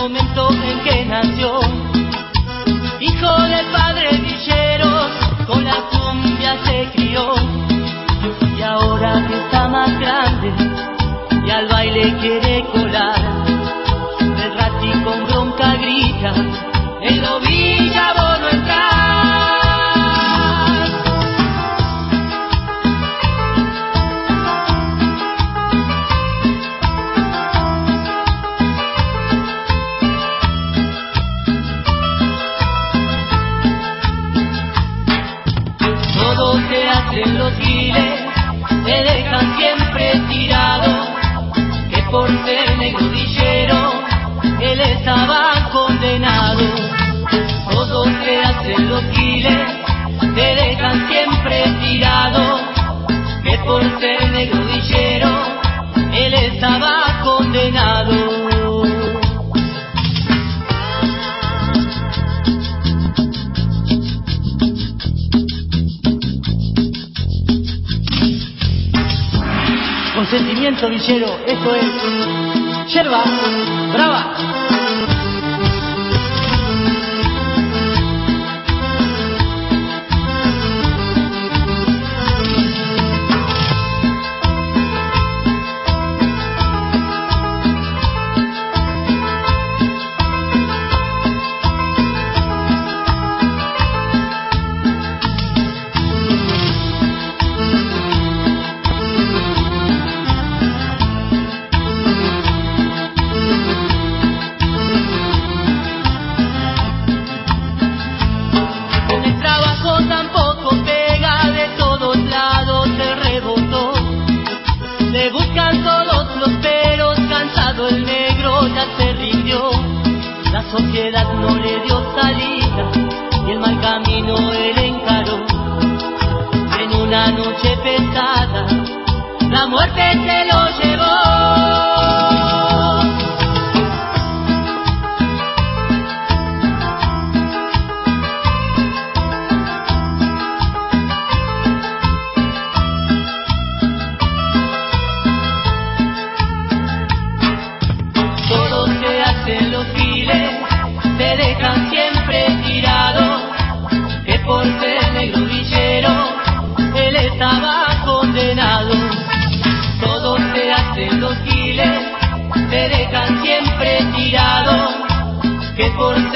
momento en que nació. Hijo de padres villeros, con la cumbia se crió. Y ahora que está más grande y al baile quiere colar, el rati con bronca grita: en lo villa vos no entrar. Todos te hacen los giles, te dejan siempre tirado, que por ser negro villero él estaba condenado. Todos te hacen los giles, te dejan siempre tirado, que por ser negro villero él estaba condenado. Consentimiento villero, esto es Yerba Brava. Le buscan todos los peros, cansado el negro ya se rindió. La sociedad no le dio salida y el mal camino él encaró. En una noche pesada la muerte se lo llevó. Te dejan siempre tirado, que por ser negro villero él estaba condenado. Todos te hacen los giles, te dejan siempre tirado, que por